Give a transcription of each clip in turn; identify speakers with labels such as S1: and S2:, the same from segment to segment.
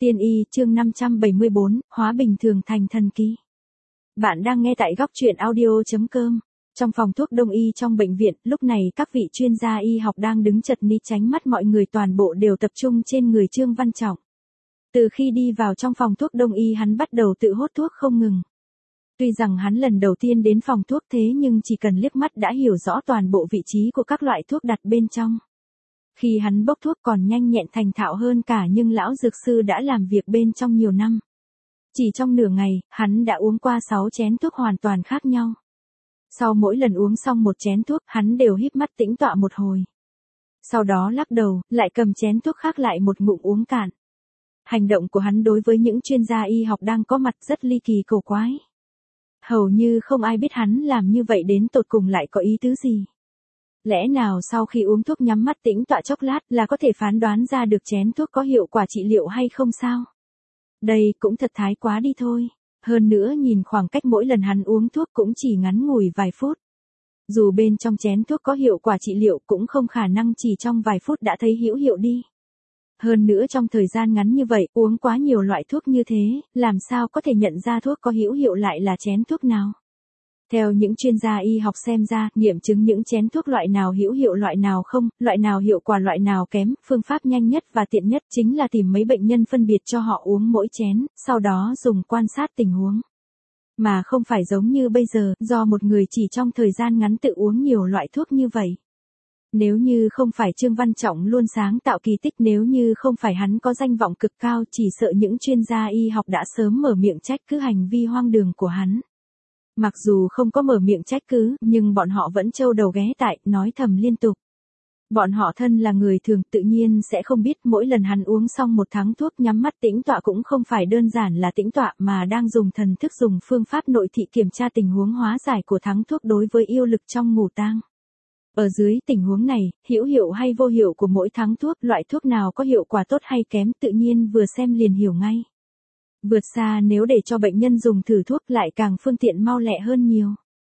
S1: Tiên y chương 574, hóa bình thường thành thần kỳ. Bạn đang nghe tại góc truyện audio.com. Trong phòng thuốc đông y trong bệnh viện, lúc này các vị chuyên gia y học đang đứng chật ní tránh mắt mọi người, toàn bộ đều tập trung trên người Trương Văn Trọng. Từ khi đi vào trong phòng thuốc đông y, hắn bắt đầu tự hốt thuốc không ngừng. Tuy rằng hắn lần đầu tiên đến phòng thuốc, thế nhưng chỉ cần liếc mắt đã hiểu rõ toàn bộ vị trí của các loại thuốc đặt bên trong. Khi hắn bốc thuốc còn nhanh nhẹn thành thạo hơn cả nhưng lão dược sư đã làm việc bên trong nhiều năm. Chỉ trong nửa ngày, hắn đã uống qua 6 chén thuốc hoàn toàn khác nhau. Sau mỗi lần uống xong một chén thuốc, hắn đều híp mắt tĩnh tọa một hồi. Sau đó lắc đầu, lại cầm chén thuốc khác lại một ngụm uống cạn. Hành động của hắn đối với những chuyên gia y học đang có mặt rất ly kỳ cổ quái. Hầu như không ai biết hắn làm như vậy đến tột cùng lại có ý tứ gì. Lẽ nào sau khi uống thuốc nhắm mắt tĩnh tọa chốc lát là có thể phán đoán ra được chén thuốc có hiệu quả trị liệu hay không sao? Đây cũng thật thái quá đi thôi. Hơn nữa nhìn khoảng cách mỗi lần hắn uống thuốc cũng chỉ ngắn ngủi vài phút. Dù bên trong chén thuốc có hiệu quả trị liệu cũng không khả năng chỉ trong vài phút đã thấy hữu hiệu đi. Hơn nữa trong thời gian ngắn như vậy uống quá nhiều loại thuốc như thế, làm sao có thể nhận ra thuốc có hữu hiệu lại là chén thuốc nào? Theo những chuyên gia y học xem ra, nghiệm chứng những chén thuốc loại nào hữu hiệu loại nào không, loại nào hiệu quả loại nào kém, phương pháp nhanh nhất và tiện nhất chính là tìm mấy bệnh nhân phân biệt cho họ uống mỗi chén, sau đó dùng quan sát tình huống. Mà không phải giống như bây giờ, do một người chỉ trong thời gian ngắn tự uống nhiều loại thuốc như vậy. Nếu như không phải Trương Văn Trọng luôn sáng tạo kỳ tích, nếu như không phải hắn có danh vọng cực cao, chỉ sợ những chuyên gia y học đã sớm mở miệng trách cứ hành vi hoang đường của hắn. Mặc dù không có mở miệng trách cứ, nhưng bọn họ vẫn trâu đầu ghé tai, nói thầm liên tục. Bọn họ thân là người thường tự nhiên sẽ không biết mỗi lần hắn uống xong một tháng thuốc nhắm mắt tĩnh tọa cũng không phải đơn giản là tĩnh tọa mà đang dùng thần thức, dùng phương pháp nội thị kiểm tra tình huống hóa giải của tháng thuốc đối với yêu lực trong ngủ tang. Ở dưới tình huống này, hữu hiệu hay vô hiệu của mỗi tháng thuốc, loại thuốc nào có hiệu quả tốt hay kém tự nhiên vừa xem liền hiểu ngay. Vượt xa nếu để cho bệnh nhân dùng thử thuốc lại càng phương tiện mau lẹ hơn nhiều.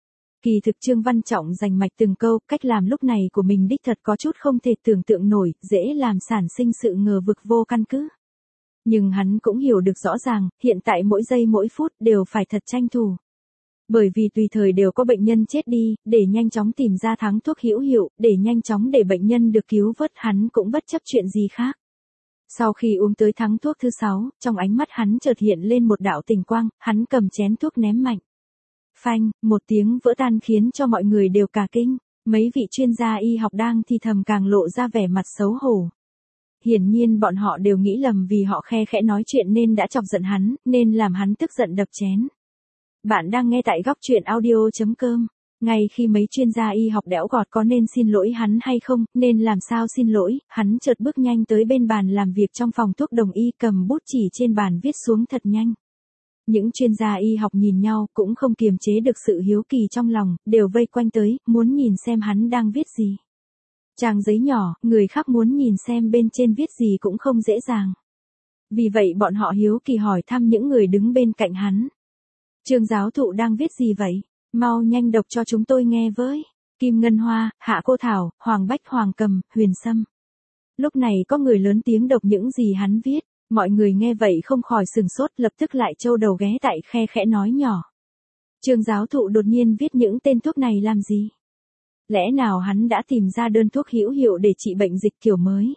S1: Kỳ thực Trương Văn Trọng rành mạch từng câu, cách làm lúc này của mình đích thật có chút không thể tưởng tượng nổi, dễ làm sản sinh sự ngờ vực vô căn cứ. Nhưng hắn cũng hiểu được rõ ràng, hiện tại mỗi giây mỗi phút đều phải thật tranh thủ. Bởi vì tùy thời đều có bệnh nhân chết đi, để nhanh chóng tìm ra tháng thuốc hữu hiệu, để nhanh chóng để bệnh nhân được cứu vớt, hắn cũng bất chấp chuyện gì khác. Sau khi uống tới tháng thuốc thứ 6, trong ánh mắt hắn chợt hiện lên một đạo tình quang, hắn cầm chén thuốc ném mạnh. Phanh, một tiếng vỡ tan khiến cho mọi người đều cả kinh, mấy vị chuyên gia y học đang thì thầm càng lộ ra vẻ mặt xấu hổ. Hiển nhiên bọn họ đều nghĩ lầm vì họ khe khẽ nói chuyện nên đã chọc giận hắn, nên làm hắn tức giận đập chén. Bạn đang nghe tại góc truyện audio.com. Ngay khi mấy chuyên gia y học đẽo gọt có nên xin lỗi hắn hay không, nên làm sao xin lỗi, hắn chợt bước nhanh tới bên bàn làm việc trong phòng thuốc đồng y, cầm bút chỉ trên bàn viết xuống thật nhanh. Những chuyên gia y học nhìn nhau cũng không kiềm chế được sự hiếu kỳ trong lòng, đều vây quanh tới, muốn nhìn xem hắn đang viết gì. Trang giấy nhỏ, người khác muốn nhìn xem bên trên viết gì cũng không dễ dàng. Vì vậy bọn họ hiếu kỳ hỏi thăm những người đứng bên cạnh hắn. Trương giáo thụ đang viết gì vậy? Mau nhanh đọc cho chúng tôi nghe với. Kim Ngân Hoa, Hạ Cô Thảo, Hoàng Bách, Hoàng Cầm, Huyền Sâm. Lúc này có người lớn tiếng đọc những gì hắn viết. Mọi người nghe vậy không khỏi sừng sốt, lập tức lại trâu đầu ghé tai khe khẽ nói nhỏ. Trương giáo thụ đột nhiên viết những tên thuốc này làm gì? Lẽ nào hắn đã tìm ra đơn thuốc hữu hiệu để trị bệnh dịch kiểu mới?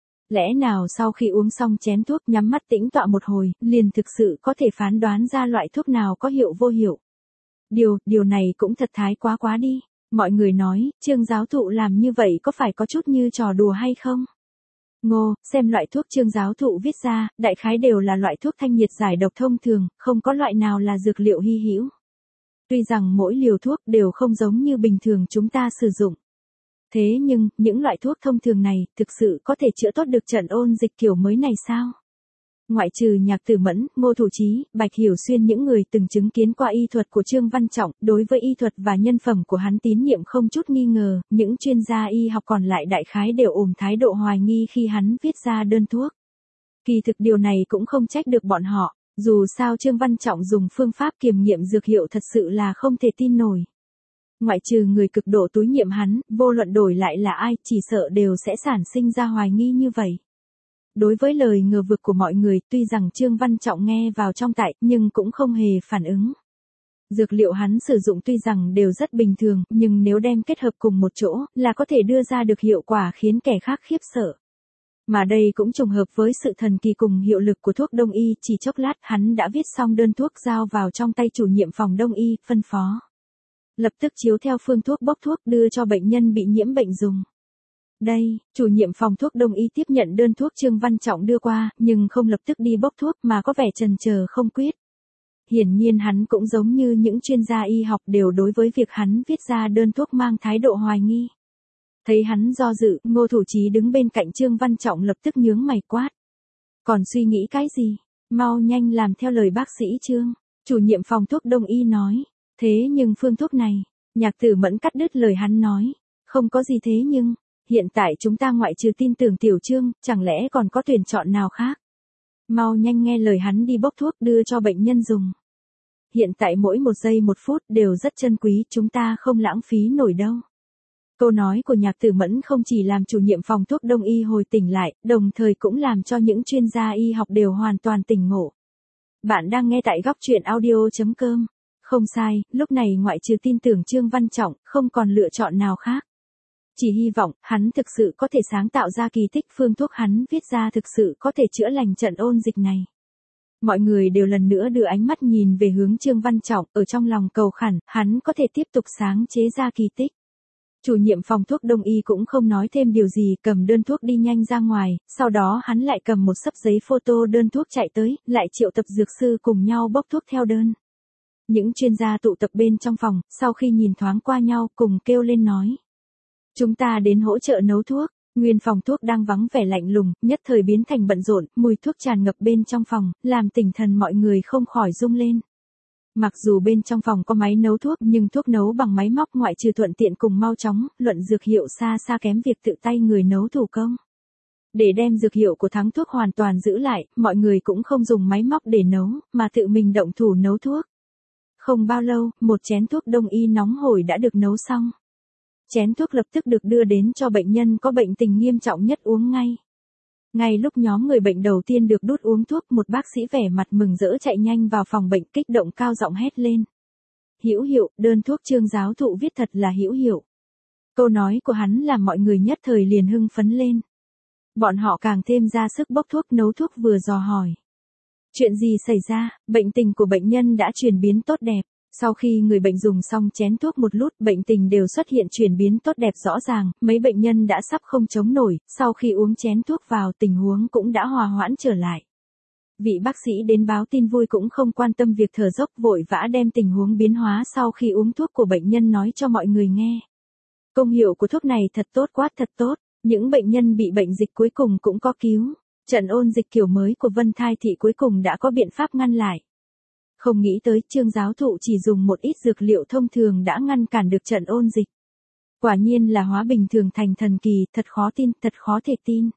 S1: Lẽ nào sau khi uống xong chén thuốc nhắm mắt tĩnh tọa một hồi, liền thực sự có thể phán đoán ra loại thuốc nào có hiệu vô hiệu? Điều này cũng thật thái quá đi. Mọi người nói, Trương giáo thụ làm như vậy có phải có chút như trò đùa hay không? Ngô, xem loại thuốc Trương giáo thụ viết ra, đại khái đều là loại thuốc thanh nhiệt giải độc thông thường, không có loại nào là dược liệu hy hữu. Tuy rằng mỗi liều thuốc đều không giống như bình thường chúng ta sử dụng. Thế nhưng, những loại thuốc thông thường này, thực sự có thể chữa tốt được trận ôn dịch kiểu mới này sao? Ngoại trừ Nhạc Tử Mẫn, Ngô Thủ Chí, Bạch Hiểu Xuyên, những người từng chứng kiến qua y thuật của Trương Văn Trọng, đối với y thuật và nhân phẩm của hắn tín nhiệm không chút nghi ngờ, những chuyên gia y học còn lại đại khái đều ôm thái độ hoài nghi khi hắn viết ra đơn thuốc. Kỳ thực điều này cũng không trách được bọn họ, dù sao Trương Văn Trọng dùng phương pháp kiểm nghiệm dược hiệu thật sự là không thể tin nổi. Ngoại trừ người cực độ túi nhiệm hắn, vô luận đổi lại là ai, chỉ sợ đều sẽ sản sinh ra hoài nghi như vậy. Đối với lời ngờ vực của mọi người, tuy rằng Trương Văn Trọng nghe vào trong tai, nhưng cũng không hề phản ứng. Dược liệu hắn sử dụng tuy rằng đều rất bình thường, nhưng nếu đem kết hợp cùng một chỗ, là có thể đưa ra được hiệu quả khiến kẻ khác khiếp sợ. Mà đây cũng trùng hợp với sự thần kỳ cùng hiệu lực của thuốc đông y, chỉ chốc lát hắn đã viết xong đơn thuốc giao vào trong tay chủ nhiệm phòng đông y, phân phó. Lập tức chiếu theo phương thuốc bốc thuốc đưa cho bệnh nhân bị nhiễm bệnh dùng. Đây, chủ nhiệm phòng thuốc đông y tiếp nhận đơn thuốc Trương Văn Trọng đưa qua, nhưng không lập tức đi bốc thuốc mà có vẻ chần chờ không quyết. Hiển nhiên hắn cũng giống như những chuyên gia y học đều đối với việc hắn viết ra đơn thuốc mang thái độ hoài nghi. Thấy hắn do dự, Ngô Thủ Chí đứng bên cạnh Trương Văn Trọng lập tức nhướng mày quát. Còn suy nghĩ cái gì? Mau nhanh làm theo lời bác sĩ Trương. Chủ nhiệm phòng thuốc đông y nói. Thế nhưng phương thuốc này, Nhạc Tử Mẫn cắt đứt lời hắn nói. Không có gì thế nhưng, hiện tại chúng ta ngoại trừ tin tưởng Tiểu Trương, chẳng lẽ còn có tuyển chọn nào khác? Mau nhanh nghe lời hắn đi bốc thuốc đưa cho bệnh nhân dùng. Hiện tại mỗi một giây một phút đều rất chân quý, chúng ta không lãng phí nổi đâu. Câu nói của Nhạc Tử Mẫn không chỉ làm chủ nhiệm phòng thuốc đông y hồi tỉnh lại, đồng thời cũng làm cho những chuyên gia y học đều hoàn toàn tỉnh ngộ. Bạn đang nghe tại góc truyện audio.com. Không sai, lúc này ngoại trừ tin tưởng Trương Văn Trọng, không còn lựa chọn nào khác. Chỉ hy vọng, hắn thực sự có thể sáng tạo ra kỳ tích, phương thuốc hắn viết ra thực sự có thể chữa lành trận ôn dịch này. Mọi người đều lần nữa đưa ánh mắt nhìn về hướng Trương Văn Trọng, ở trong lòng cầu khẩn, hắn có thể tiếp tục sáng chế ra kỳ tích. Chủ nhiệm phòng thuốc đông y cũng không nói thêm điều gì, cầm đơn thuốc đi nhanh ra ngoài, sau đó hắn lại cầm một xấp giấy photo đơn thuốc chạy tới, lại triệu tập dược sư cùng nhau bốc thuốc theo đơn. Những chuyên gia tụ tập bên trong phòng, sau khi nhìn thoáng qua nhau cùng kêu lên nói. Chúng ta đến hỗ trợ nấu thuốc. Nguyên phòng thuốc đang vắng vẻ lạnh lùng, nhất thời biến thành bận rộn, mùi thuốc tràn ngập bên trong phòng, làm tinh thần mọi người không khỏi rung lên. Mặc dù bên trong phòng có máy nấu thuốc nhưng thuốc nấu bằng máy móc ngoại trừ thuận tiện cùng mau chóng, luận dược hiệu xa xa kém việc tự tay người nấu thủ công. Để đem dược hiệu của thắng thuốc hoàn toàn giữ lại, mọi người cũng không dùng máy móc để nấu, mà tự mình động thủ nấu thuốc. Không bao lâu, một chén thuốc đông y nóng hổi đã được nấu xong. Chén thuốc lập tức được đưa đến cho bệnh nhân có bệnh tình nghiêm trọng nhất uống ngay. Ngay lúc nhóm người bệnh đầu tiên được đút uống thuốc, một bác sĩ vẻ mặt mừng rỡ chạy nhanh vào phòng bệnh, kích động cao giọng hét lên. Hữu hiệu, đơn thuốc Trương giáo thụ viết thật là hữu hiệu. Câu nói của hắn làm mọi người nhất thời liền hưng phấn lên. Bọn họ càng thêm ra sức bốc thuốc nấu thuốc vừa dò hỏi. Chuyện gì xảy ra? Bệnh tình của bệnh nhân đã chuyển biến tốt đẹp. Sau khi người bệnh dùng xong chén thuốc một lút, bệnh tình đều xuất hiện chuyển biến tốt đẹp rõ ràng, mấy bệnh nhân đã sắp không chống nổi, sau khi uống chén thuốc vào tình huống cũng đã hòa hoãn trở lại. Vị bác sĩ đến báo tin vui cũng không quan tâm việc thở dốc, vội vã đem tình huống biến hóa sau khi uống thuốc của bệnh nhân nói cho mọi người nghe. Công hiệu của thuốc này thật tốt quá, thật tốt, những bệnh nhân bị bệnh dịch cuối cùng cũng có cứu. Trận ôn dịch kiểu mới của Vân Thai Thị cuối cùng đã có biện pháp ngăn lại. Không nghĩ tới Trương giáo thụ chỉ dùng một ít dược liệu thông thường đã ngăn cản được trận ôn dịch. Quả nhiên là hóa bình thường thành thần kỳ, thật khó tin, thật khó thể tin.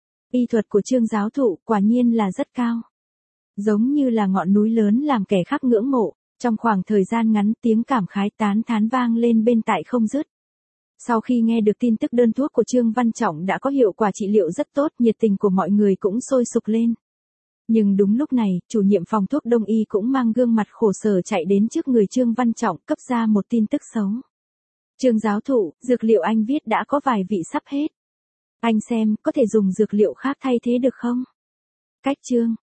S1: Y thuật của Trương giáo thụ quả nhiên là rất cao. Giống như là ngọn núi lớn làm kẻ khác ngưỡng mộ, trong khoảng thời gian ngắn tiếng cảm khái tán thán vang lên bên tai không dứt. Sau khi nghe được tin tức đơn thuốc của Trương Văn Trọng đã có hiệu quả trị liệu rất tốt, nhiệt tình của mọi người cũng sôi sục lên. Nhưng đúng lúc này, chủ nhiệm phòng thuốc đông y cũng mang gương mặt khổ sở chạy đến trước người Trương Văn Trọng cấp ra một tin tức xấu. Trương giáo thụ, dược liệu anh viết đã có vài vị sắp hết. Anh xem, có thể dùng dược liệu khác thay thế được không? Cách Trương,